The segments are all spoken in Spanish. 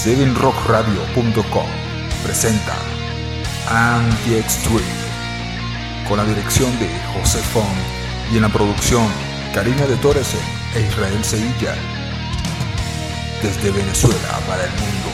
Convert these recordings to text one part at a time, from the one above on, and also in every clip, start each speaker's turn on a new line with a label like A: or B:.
A: 7rockradio.com presenta Anti-Extreme, con la dirección de José Font y en la producción Karina de Torres e Israel Sevilla, desde Venezuela para el mundo.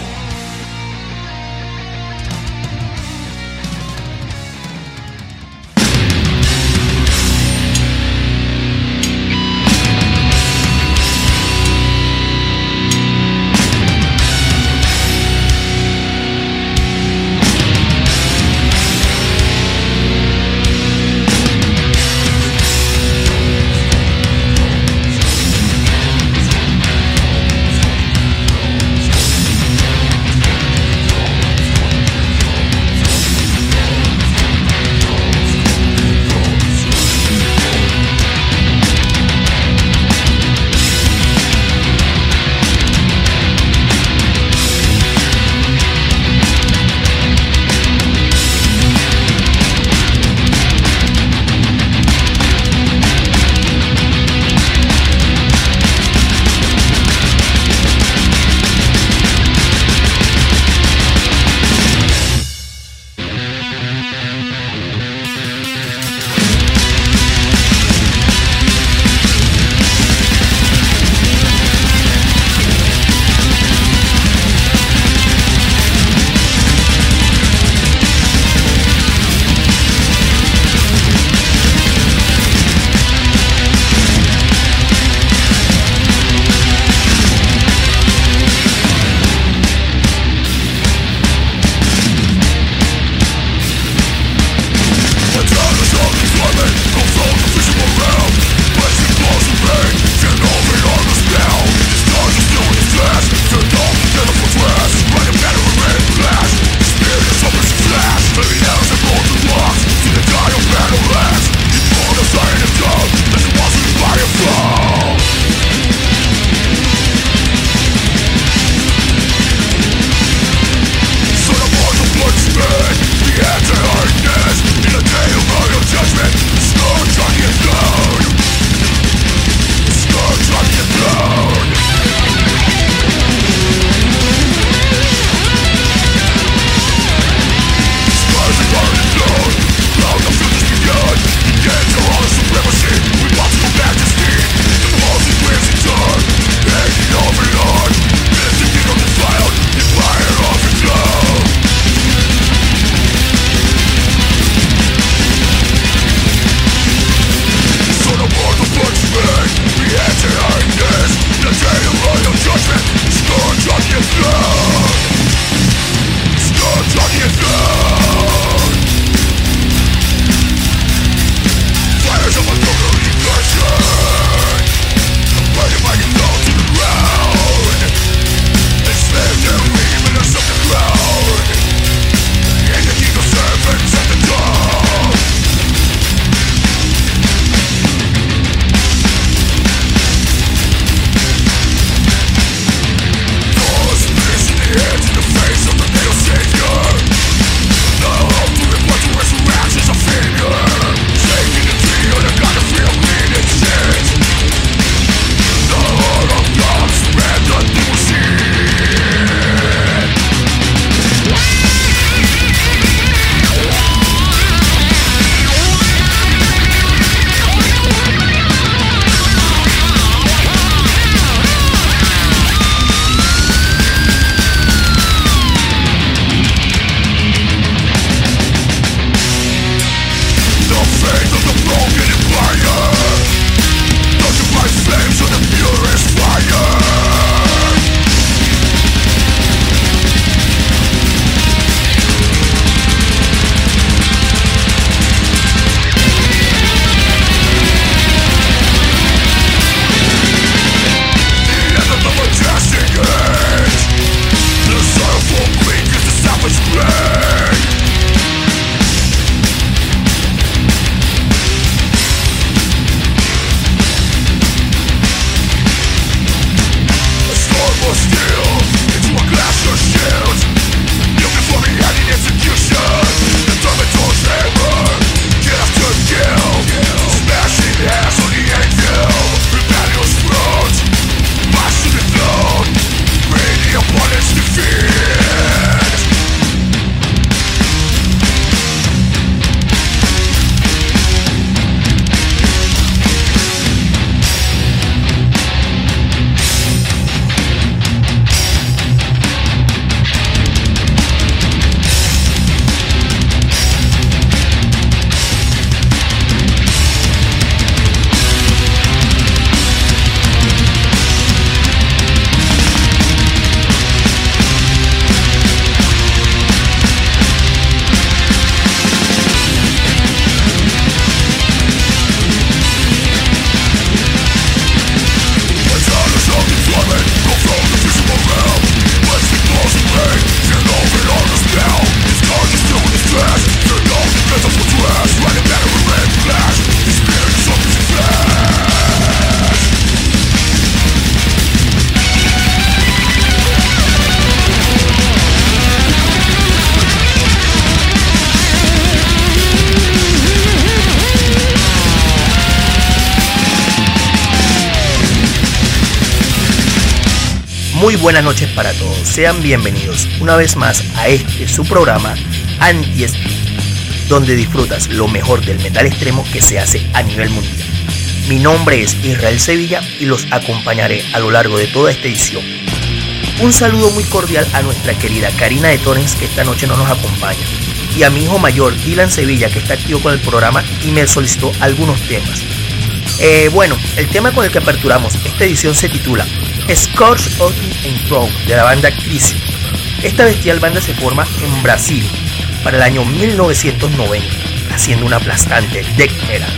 B: Muy buenas noches para todos, sean bienvenidos una vez más a su programa Anti-Speed, donde disfrutas lo mejor del metal extremo que se hace a nivel mundial. Mi nombre es Israel Sevilla y los acompañaré a lo largo de toda esta edición. Un saludo muy cordial a nuestra querida Karina de Torrens, que esta noche no nos acompaña, y a mi hijo mayor Dylan Sevilla, que está activo con el programa y me solicitó algunos temas. Bueno, el tema con el que aperturamos esta edición se titula Scourge of the Enthroned, de la banda Crisium. Esta bestial banda se forma en Brasil para el año 1990, haciendo una aplastante death metal.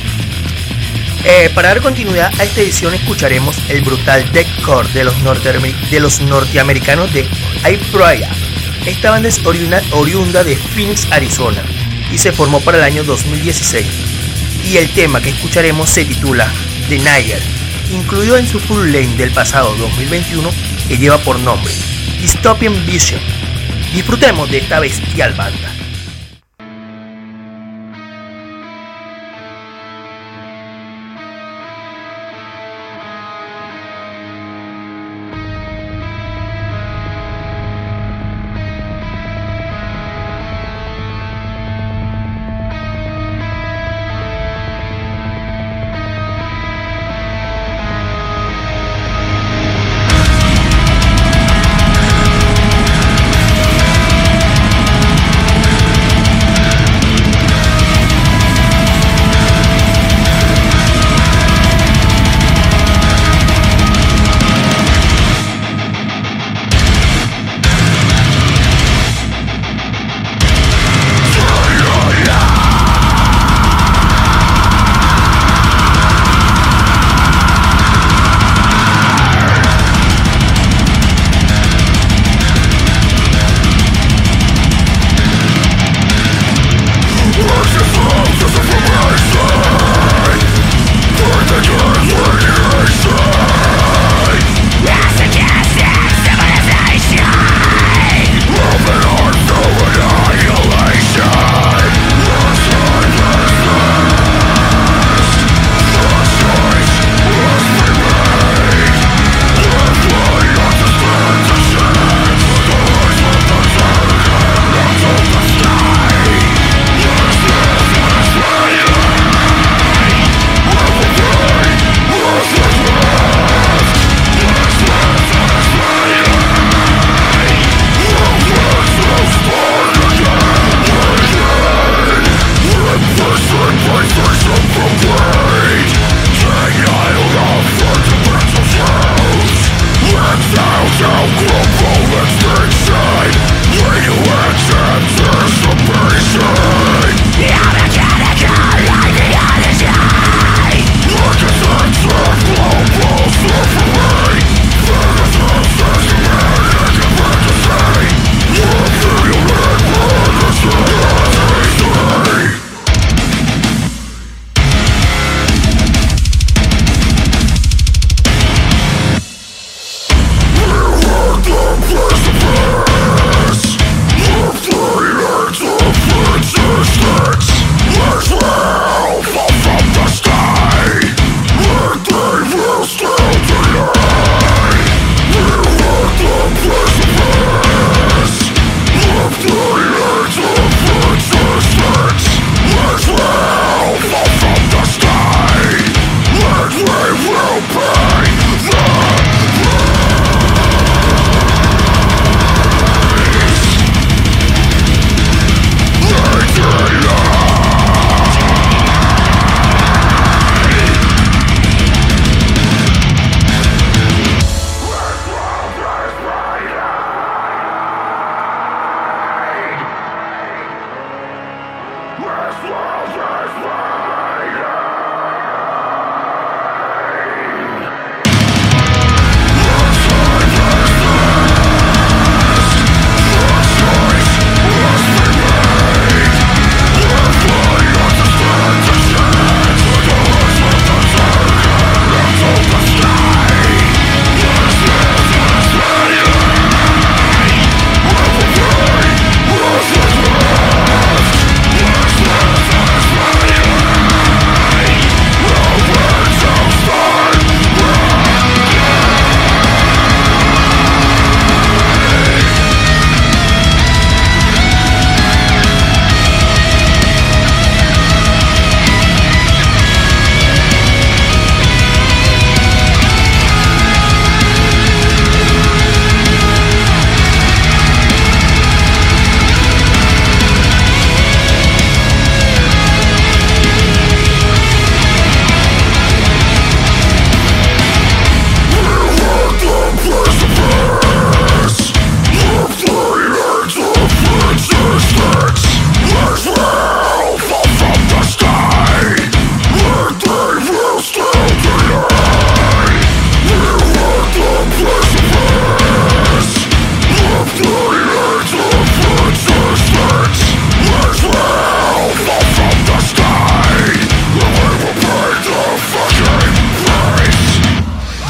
B: Para dar continuidad a esta edición escucharemos el brutal deathcore de los norteamericanos de Apriya. Esta banda es oriunda de Phoenix, Arizona, y se formó para el año 2016. Y el tema que escucharemos se titula The Niger, incluido en su full length del pasado 2021 que lleva por nombre Dystopian Vision. Disfrutemos de esta bestial banda.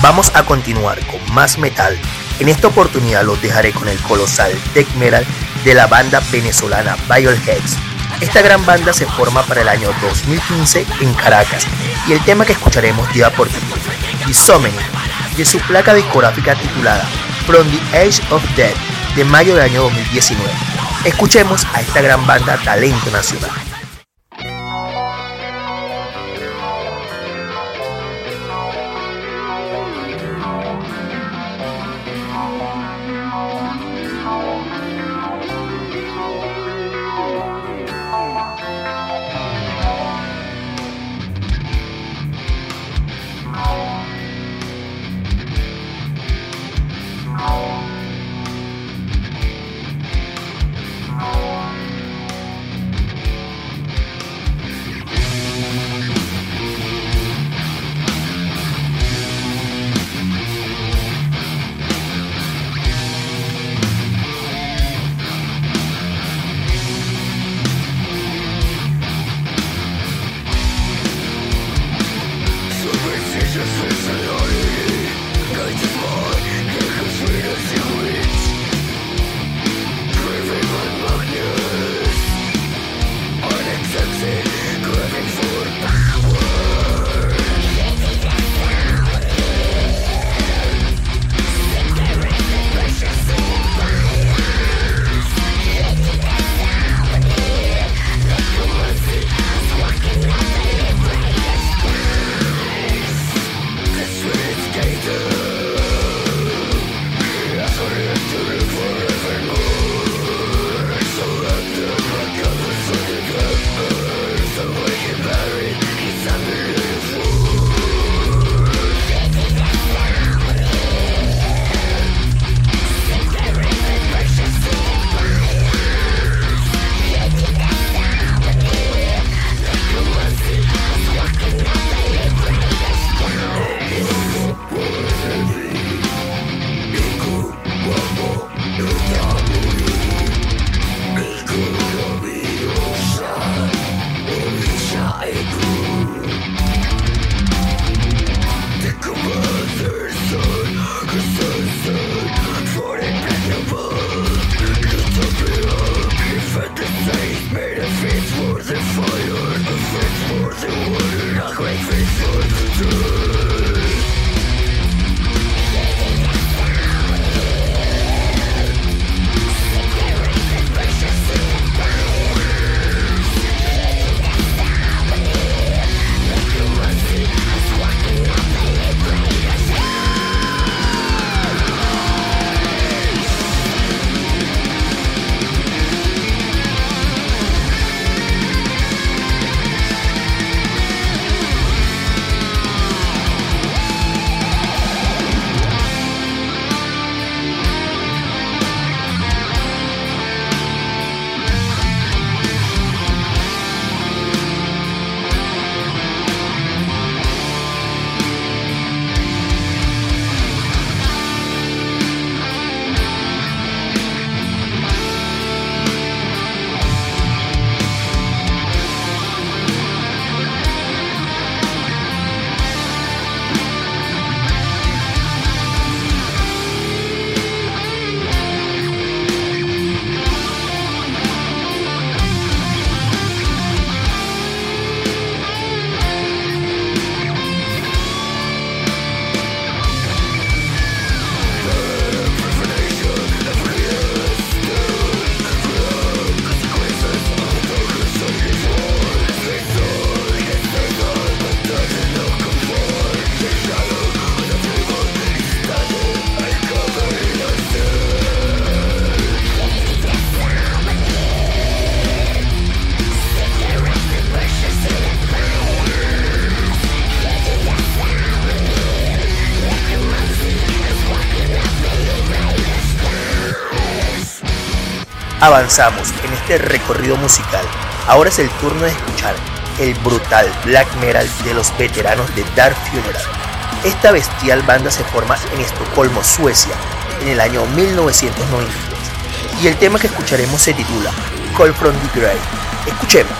B: Vamos a continuar con más metal. En esta oportunidad los dejaré con el colosal death metal de la banda venezolana Violheads. Esta gran banda se forma para el año 2015 en Caracas y el tema que escucharemos lleva por título Dissomany, de su placa discográfica titulada From the Age of Death de mayo del año 2019. Escuchemos a esta gran banda talento nacional. Avanzamos en este recorrido musical. Ahora es el turno de escuchar el brutal black metal de los veteranos de Dark Funeral. Esta bestial banda se forma en Estocolmo, Suecia, en el año 1993. Y el tema que escucharemos se titula Call from the Grave. Escuchemos.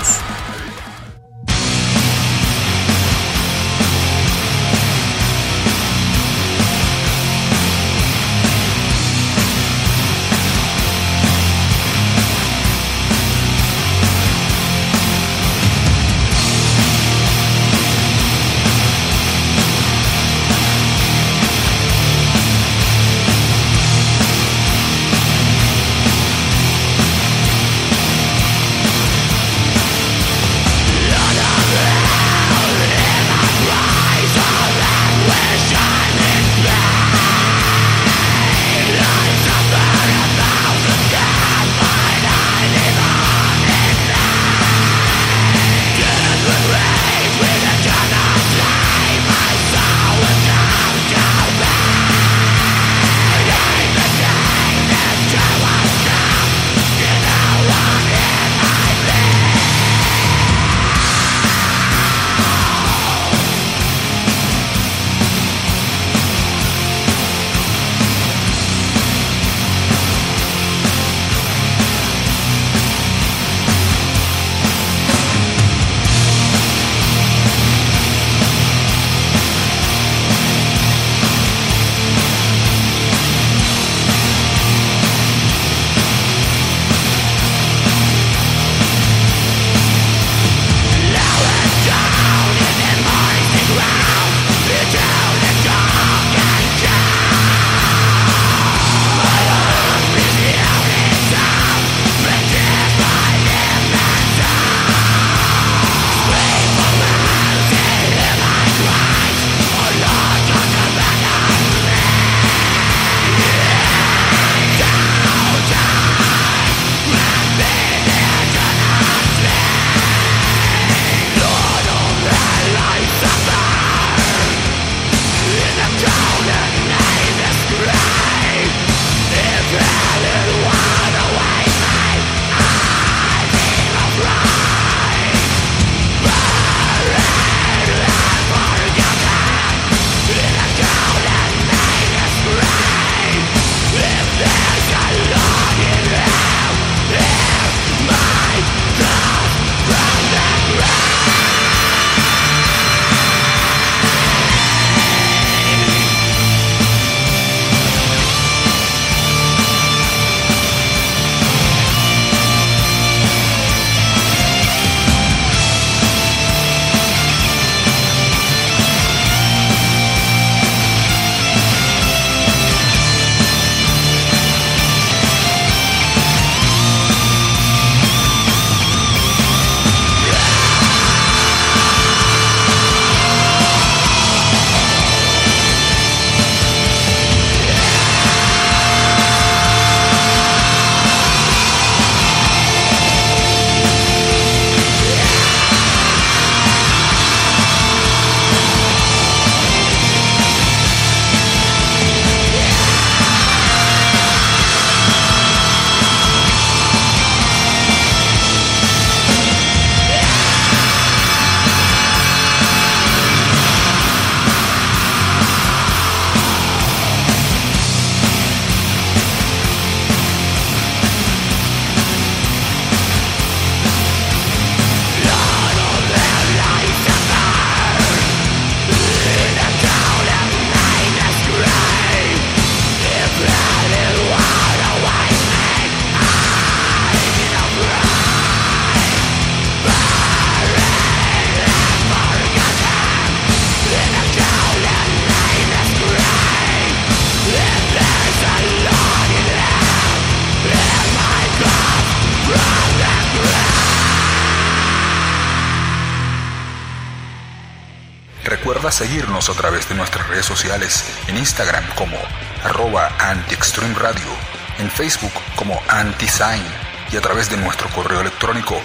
A: Recuerda seguirnos a través de nuestras redes sociales, en Instagram como @antiextremeradio, en Facebook como antisign y a través de nuestro correo electrónico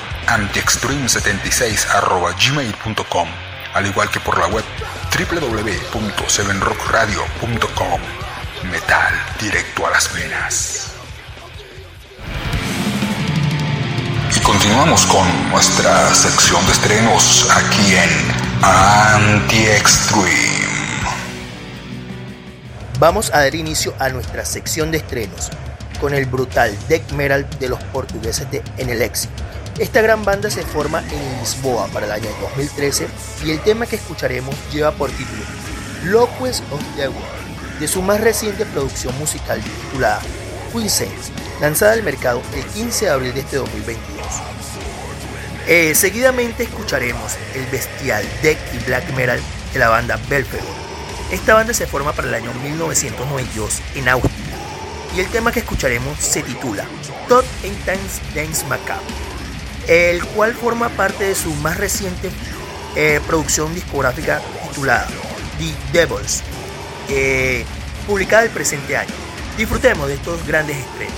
A: antiextreme76@gmail.com, al igual que por la web www.7rockradio.com. Metal directo a las venas. Y continuamos con nuestra sección de estrenos aquí en Anti-Extreme.
B: Vamos a dar inicio a nuestra sección de estrenos con el brutal death metal de los portugueses de Enelexi. Esta gran banda se forma en Lisboa para el año 2013 y el tema que escucharemos lleva por título Locues of the World, de su más reciente producción musical titulada Quiescence, lanzada al mercado el 15 de abril de este 2022. Seguidamente escucharemos el bestial death y black metal de la banda Belphegor. Esta banda se forma para el año 1992 en Austria y el tema que escucharemos se titula Todd Intense Dance Macabre, el cual forma parte de su más reciente producción discográfica titulada The Devils, publicada el presente año. Disfrutemos de estos grandes estrenos.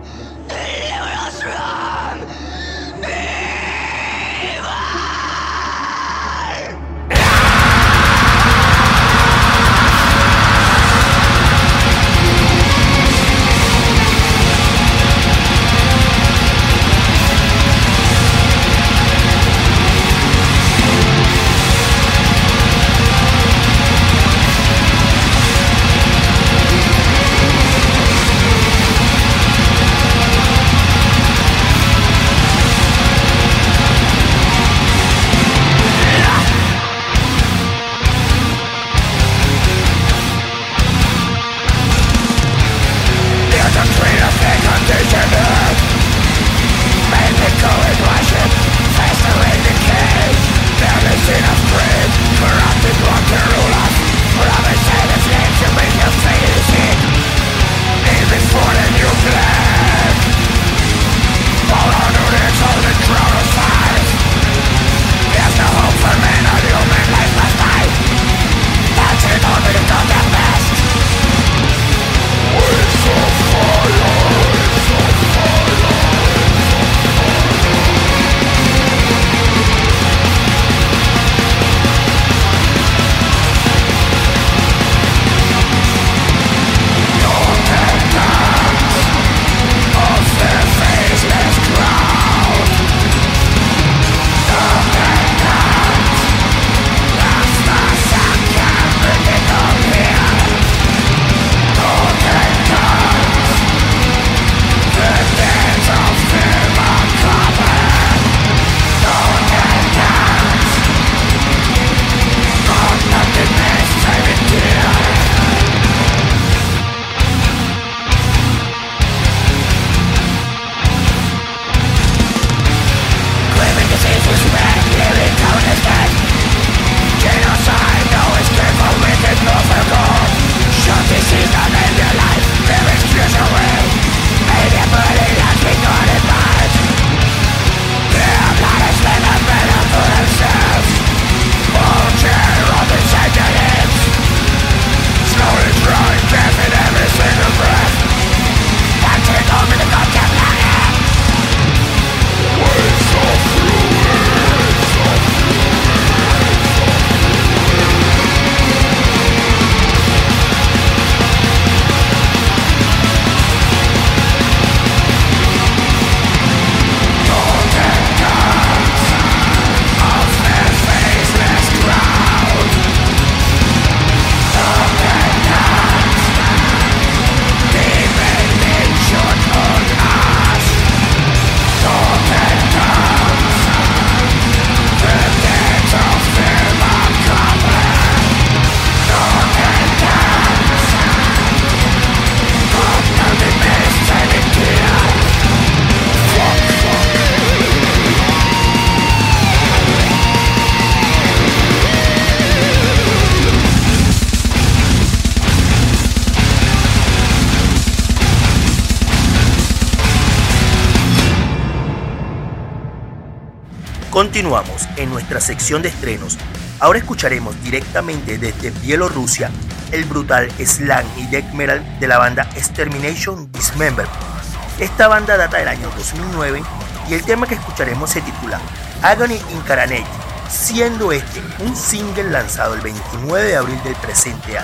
B: Continuamos en nuestra sección de estrenos. Ahora escucharemos directamente desde Bielorrusia el brutal slam y death metal de la banda Extermination Dismember. Esta banda data del año 2009 y el tema que escucharemos se titula Agony Incarnate, siendo este un single lanzado el 29 de abril del presente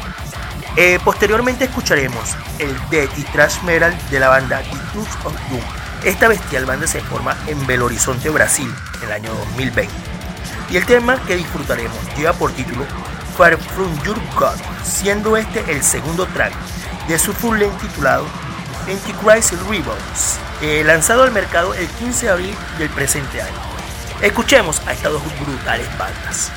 B: año. Posteriormente escucharemos el death y thrash metal de la banda The Tooth of Doom. Esta bestial banda se forma en Belo Horizonte, Brasil, en el año 2020. Y el tema que disfrutaremos lleva por título Far From Your God, siendo este el segundo track de su full length titulado Antichrist Rebels, lanzado al mercado el 15 de abril del presente año. Escuchemos a estas dos brutales bandas.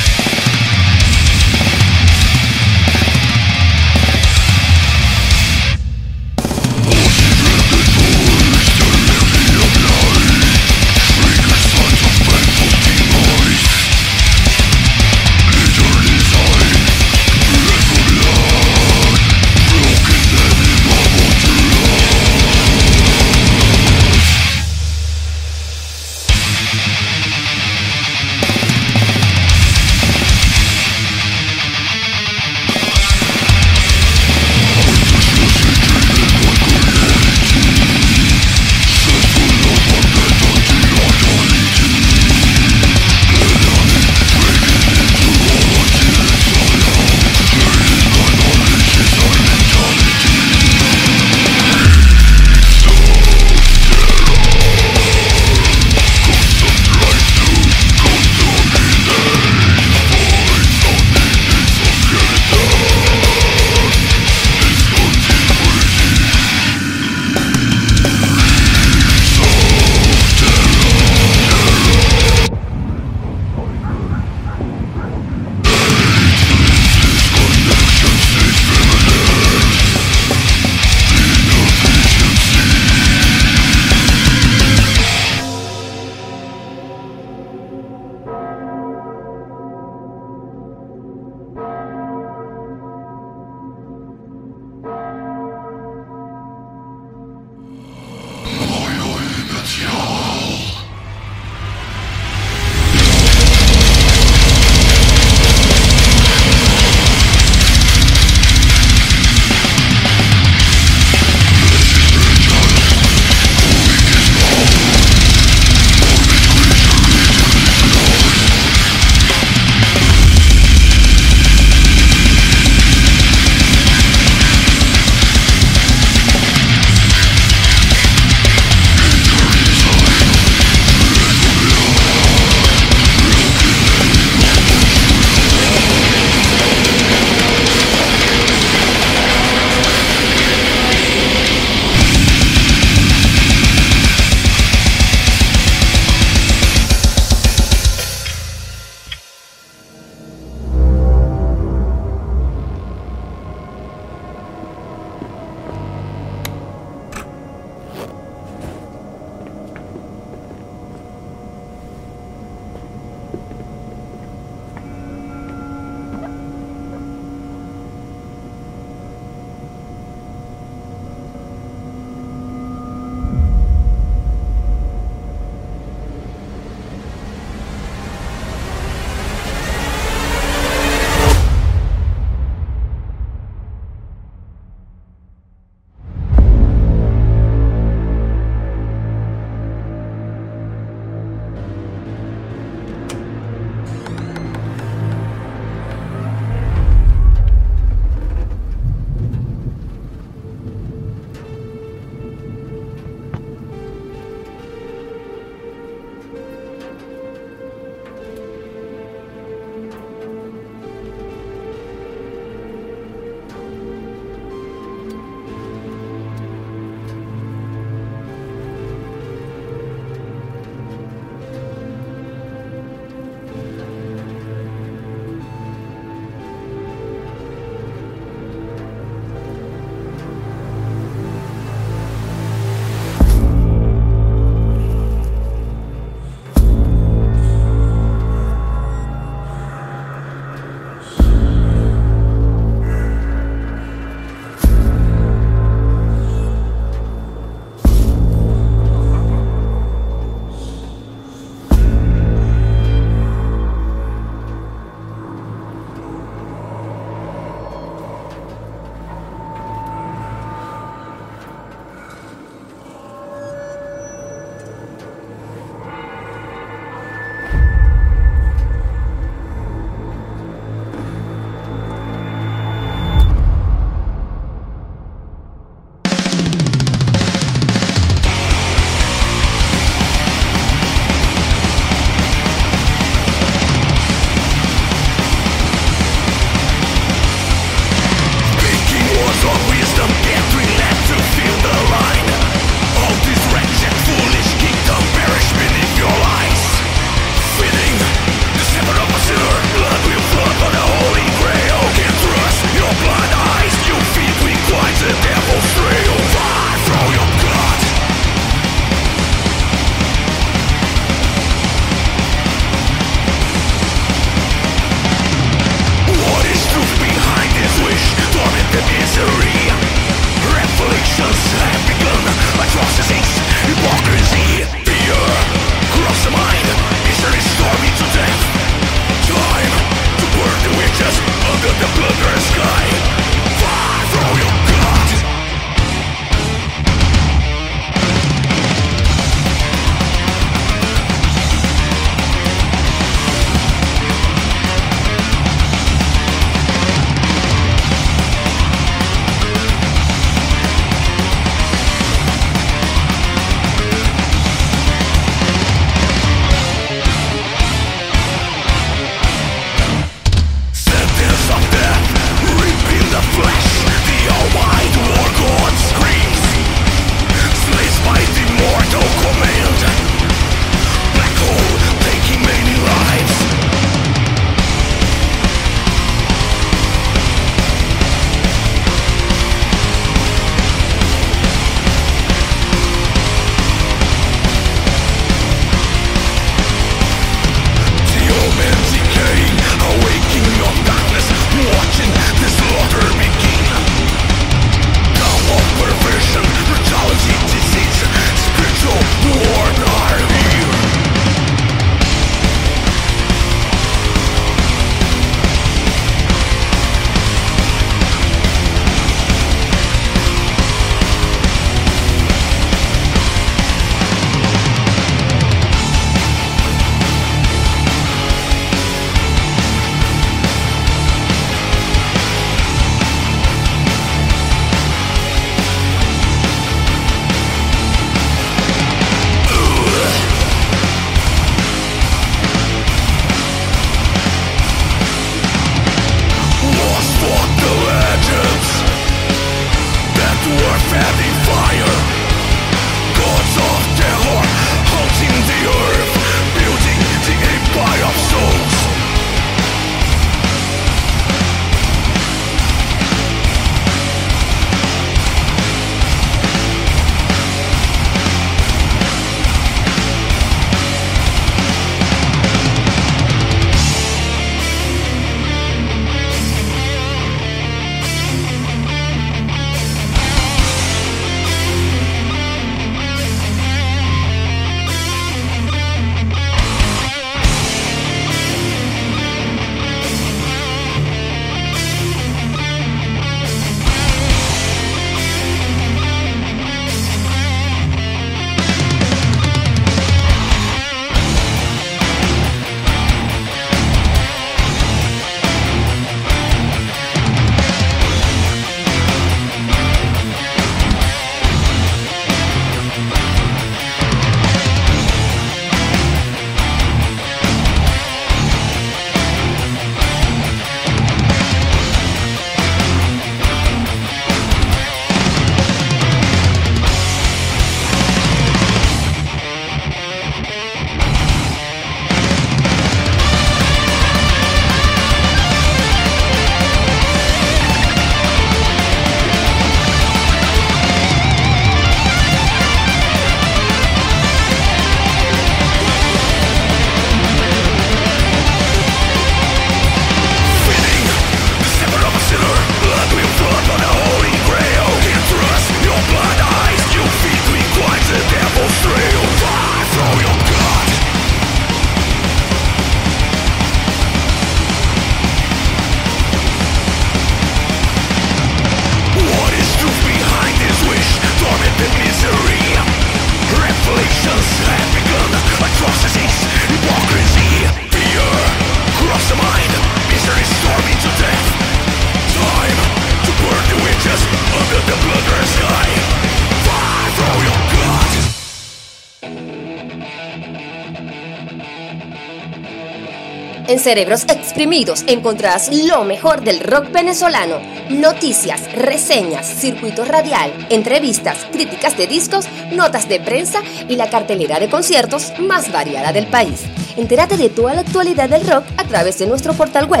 C: En Cerebros Exprimidos encontrarás lo mejor del rock venezolano, noticias, reseñas, circuito radial, entrevistas, críticas de discos, notas de prensa y la cartelera de conciertos más variada del país. Entérate de toda la actualidad del rock a través de nuestro portal web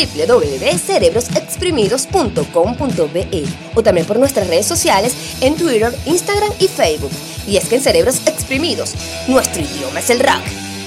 C: www.cerebrosexprimidos.com.be o también por nuestras redes sociales en Twitter, Instagram y Facebook. Y es que en Cerebros Exprimidos, nuestro idioma es el rock.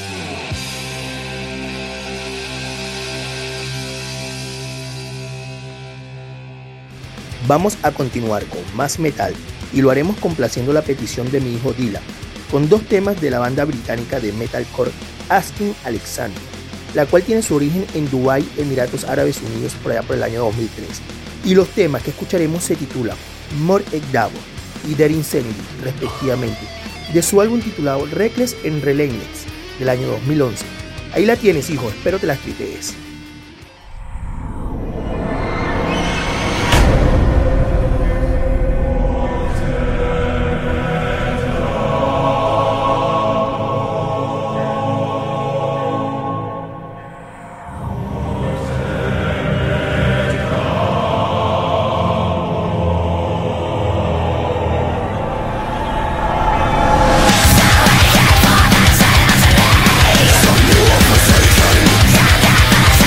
B: Vamos a continuar con más metal y lo haremos complaciendo la petición de mi hijo Dylan, con dos temas de la banda británica de metalcore Asking Alexander, la cual tiene su origen en Dubái, Emiratos Árabes Unidos, por allá por el año 2003. Y los temas que escucharemos se titulan More Egdavo y Der Incendio, respectivamente, de su álbum titulado Reckless and Relentless del año 2011. Ahí la tienes, hijo, espero te las tripees.
D: Some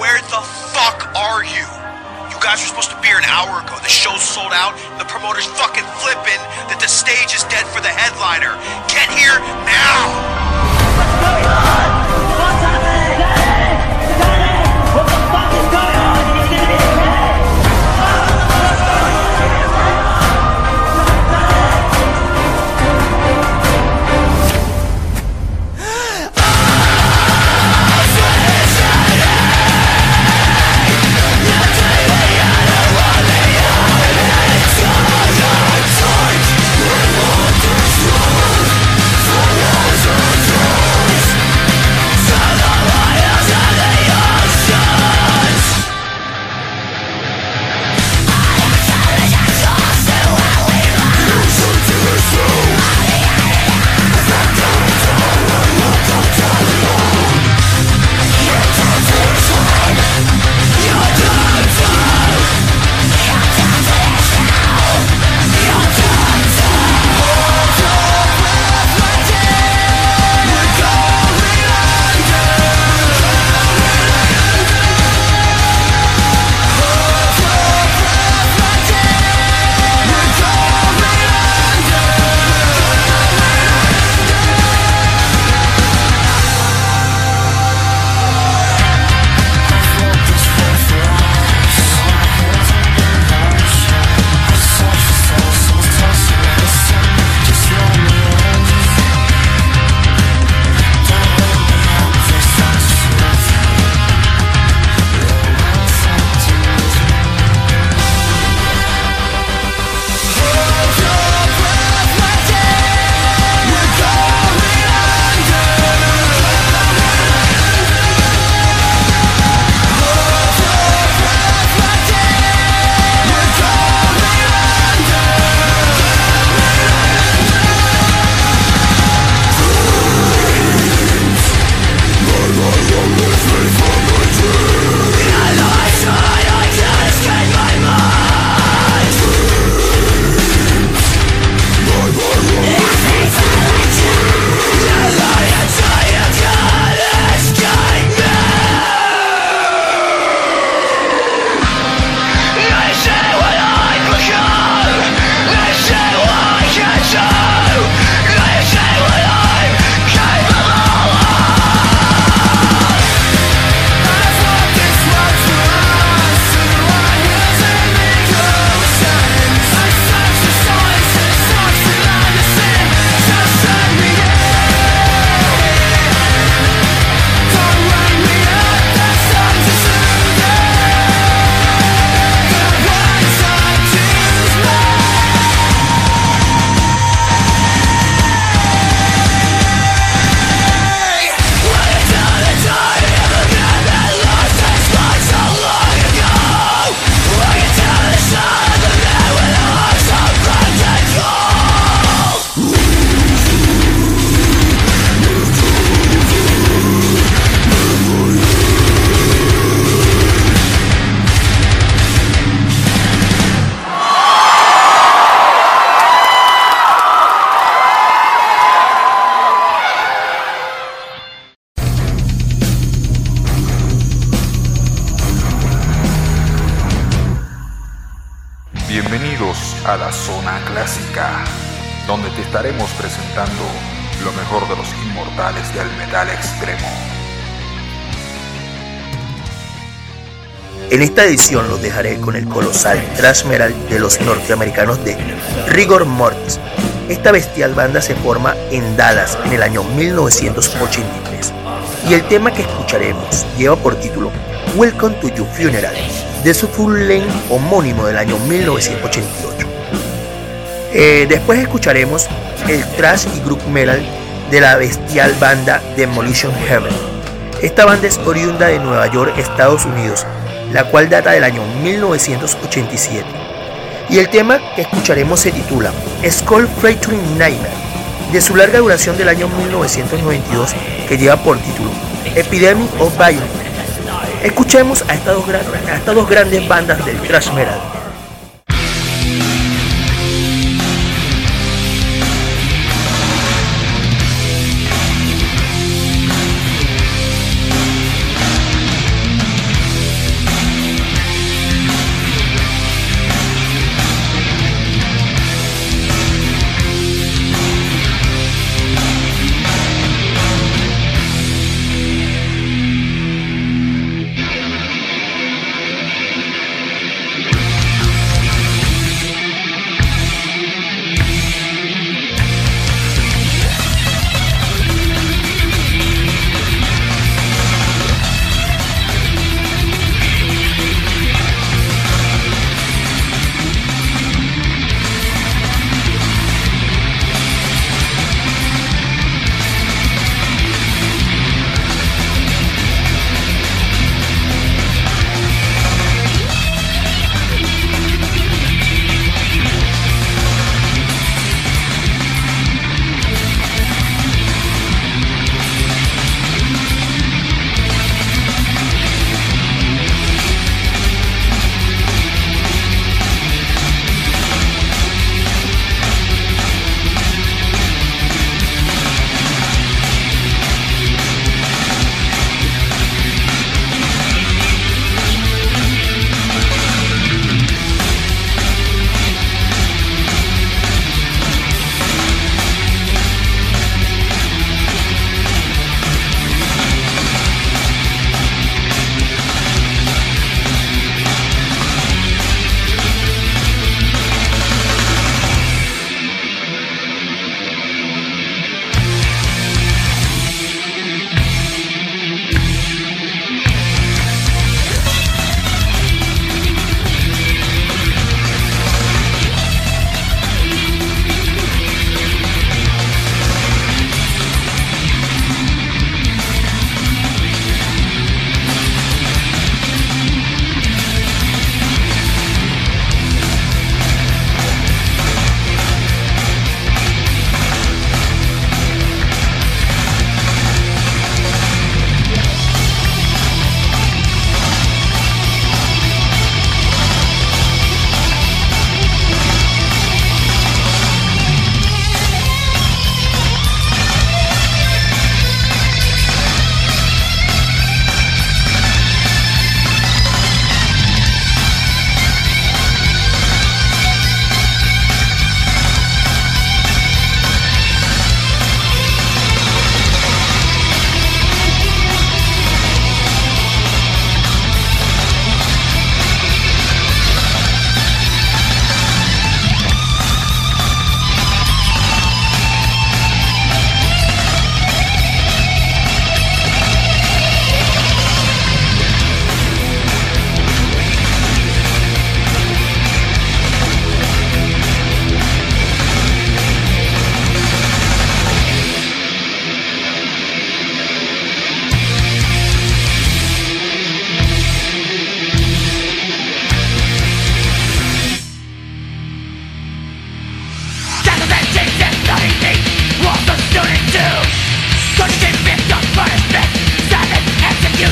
D: where the fuck are you? You guys were supposed to be here an hour ago. The show's sold out. The promoter's fucking flipping that the stage is dead for the headliner. Get here now!
E: What's going on? What's happening? Danny! What the fuck is going on? Are you gonna be okay?
A: Bienvenidos a la Zona Clásica, donde te estaremos presentando lo mejor de los inmortales del metal extremo.
B: En esta edición los dejaré con el colosal thrash metal de los norteamericanos de Rigor Mortis. Esta bestial banda se forma en Dallas en el año 1983 y el tema que escucharemos lleva por título Welcome to Your Funeral, de su full length homónimo del año 1988. Después escucharemos el thrash y groove metal de la bestial banda Demolition Heaven. Esta banda es oriunda de Nueva York, Estados Unidos, la cual data del año 1987. Y el tema que escucharemos se titula Skull Fracturing Nightmare, de su larga duración del año 1992, que lleva por título Epidemic of Violence. Escuchemos a estas dos grandes bandas del thrash metal.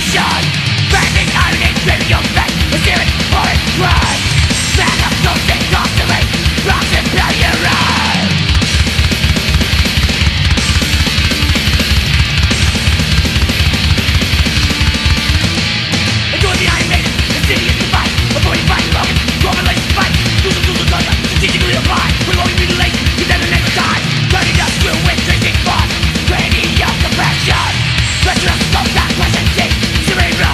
F: Let's go back, let's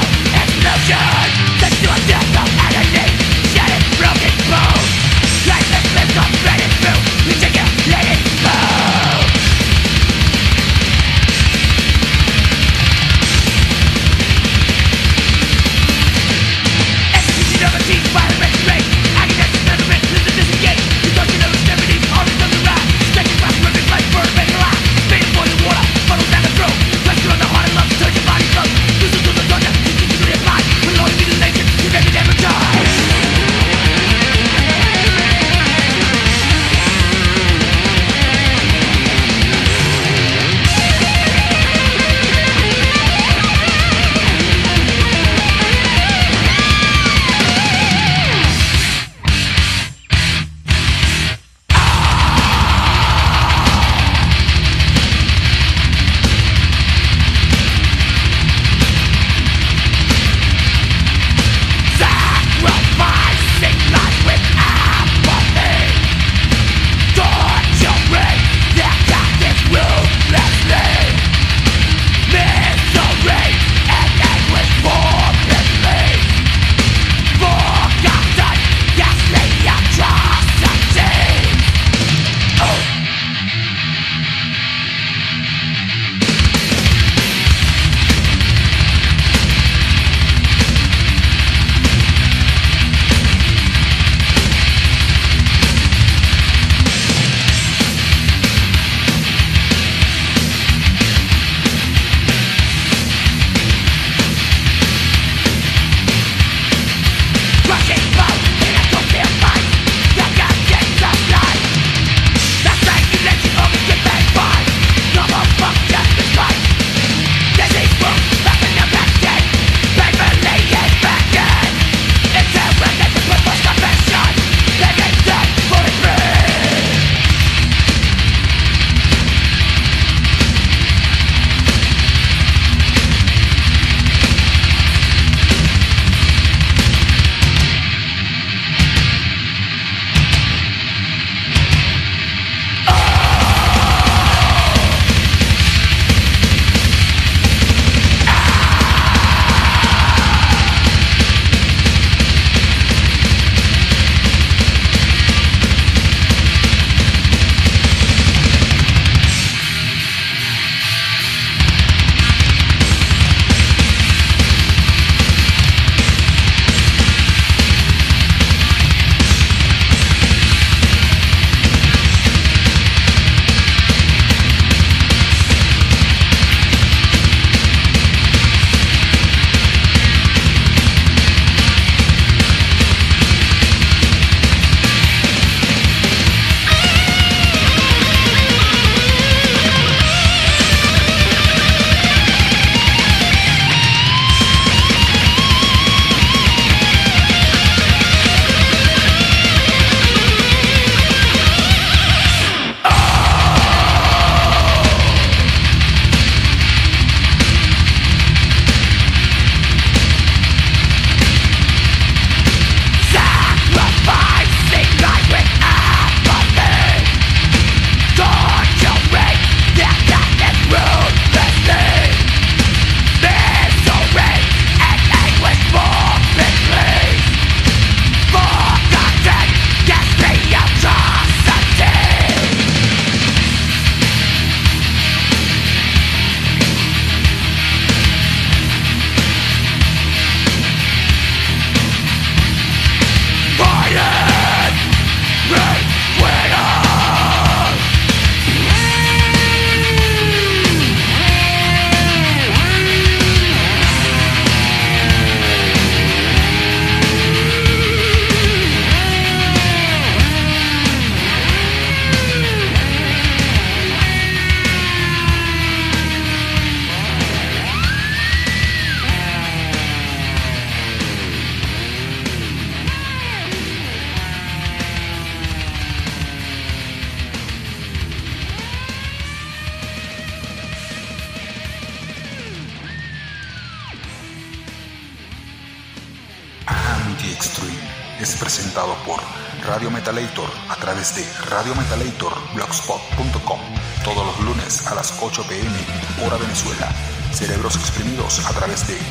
A: Anti-Extreme es presentado por Radio Metalator a través de radiometalatorblogspot.com todos los lunes a las 8 p.m. hora Venezuela. Cerebros Exprimidos a través de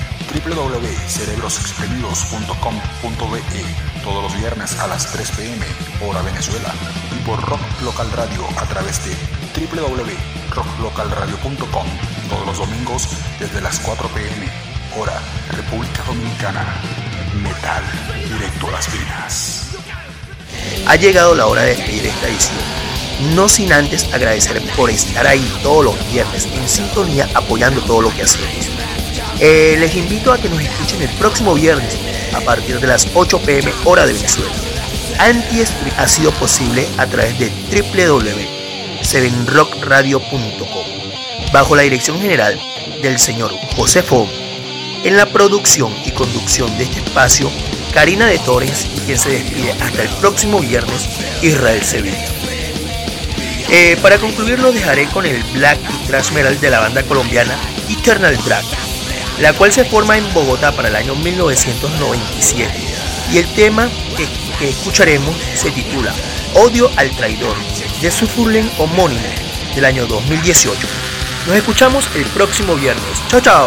A: www.cerebrosexprimidos.com.be todos los viernes a las 3 p.m. hora Venezuela y por Rock Local Radio a través de www.rocklocalradio.com todos los domingos desde las 4 p.m. hora República Dominicana. Metal directo a las venas.
B: Ha llegado la hora de despedir esta edición, no sin antes agradecer por estar ahí todos los viernes en sintonía apoyando todo lo que hacemos. Les invito a que nos escuchen el próximo viernes a partir de las 8 p.m. hora de Venezuela. Anti-Extreme ha sido posible a través de www.7rockradio.com bajo la dirección general del señor José Fon. En la producción y conducción de este espacio, Karina de Torres, y quien se despide hasta el próximo viernes, Israel Sevilla. Para concluir, lo dejaré con el black y thrash metal de la banda colombiana Eternal Drag, la cual se forma en Bogotá para el año 1997, y el tema que escucharemos se titula Odio al Traidor, de su Furlen homónimo del año 2018. Nos escuchamos el próximo viernes. Chao, chao.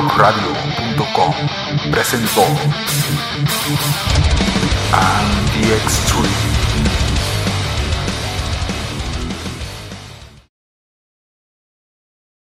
A: rockradio.com presentó Anti Extreme.